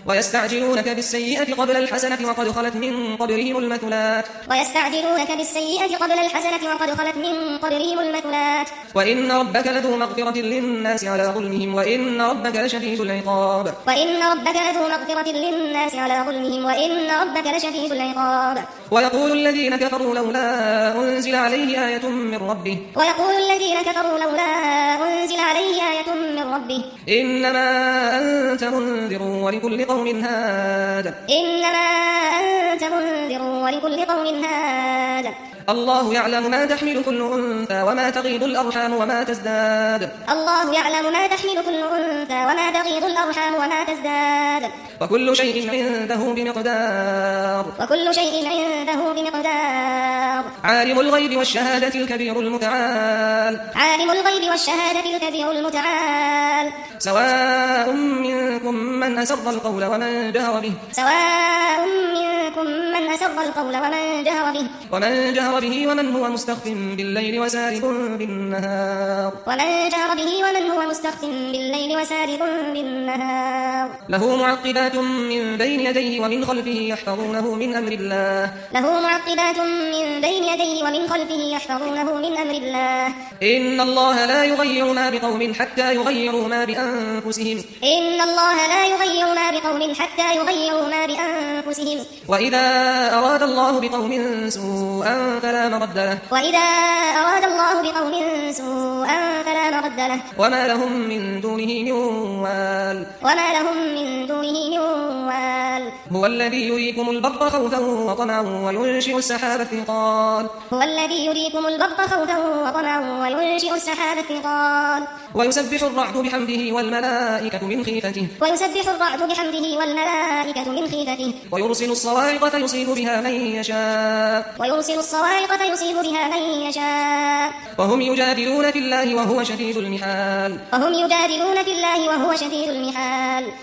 ويستعجلونك بالسيئة قبل الحسنة وقد خلت من قبلهم المثلات وإن ربك لذو مغفرة للناس على ظلمهم وإن ربك لشديد العقاب ويقول الذين كفروا لولا أنزل عليه آية من ربه إنما أنت منذر ولكل قوم هاد الله يعلم ما تحمل كل أنثى وما تغيض الأرحام وما تزداد وكل شيء عنده بمقدار عالم الغيب والشهادة الكبير المتعال سواء منكم من أسر القول ومن جهر به ومن هو مستخف بالليل وسارب بالنهار له معقبات من بين يديه ومن خلفه يحفظونه من أمر الله إن الله لا يغير ما بقوم حتى يغيروا ما بأنفسهم وإذا أراد الله بقوم سوءا فلا مرد له وما لهم من دونه من وال هو الذي يريكم البرق خوفا وطمعا وينشئ السحاب الثقال ويسبح الرعد بحمده والملائكة من خيفته ويرسل الصواعق فيصيب بها من يشاء وهم يجادلون في الله وهو شديد المحال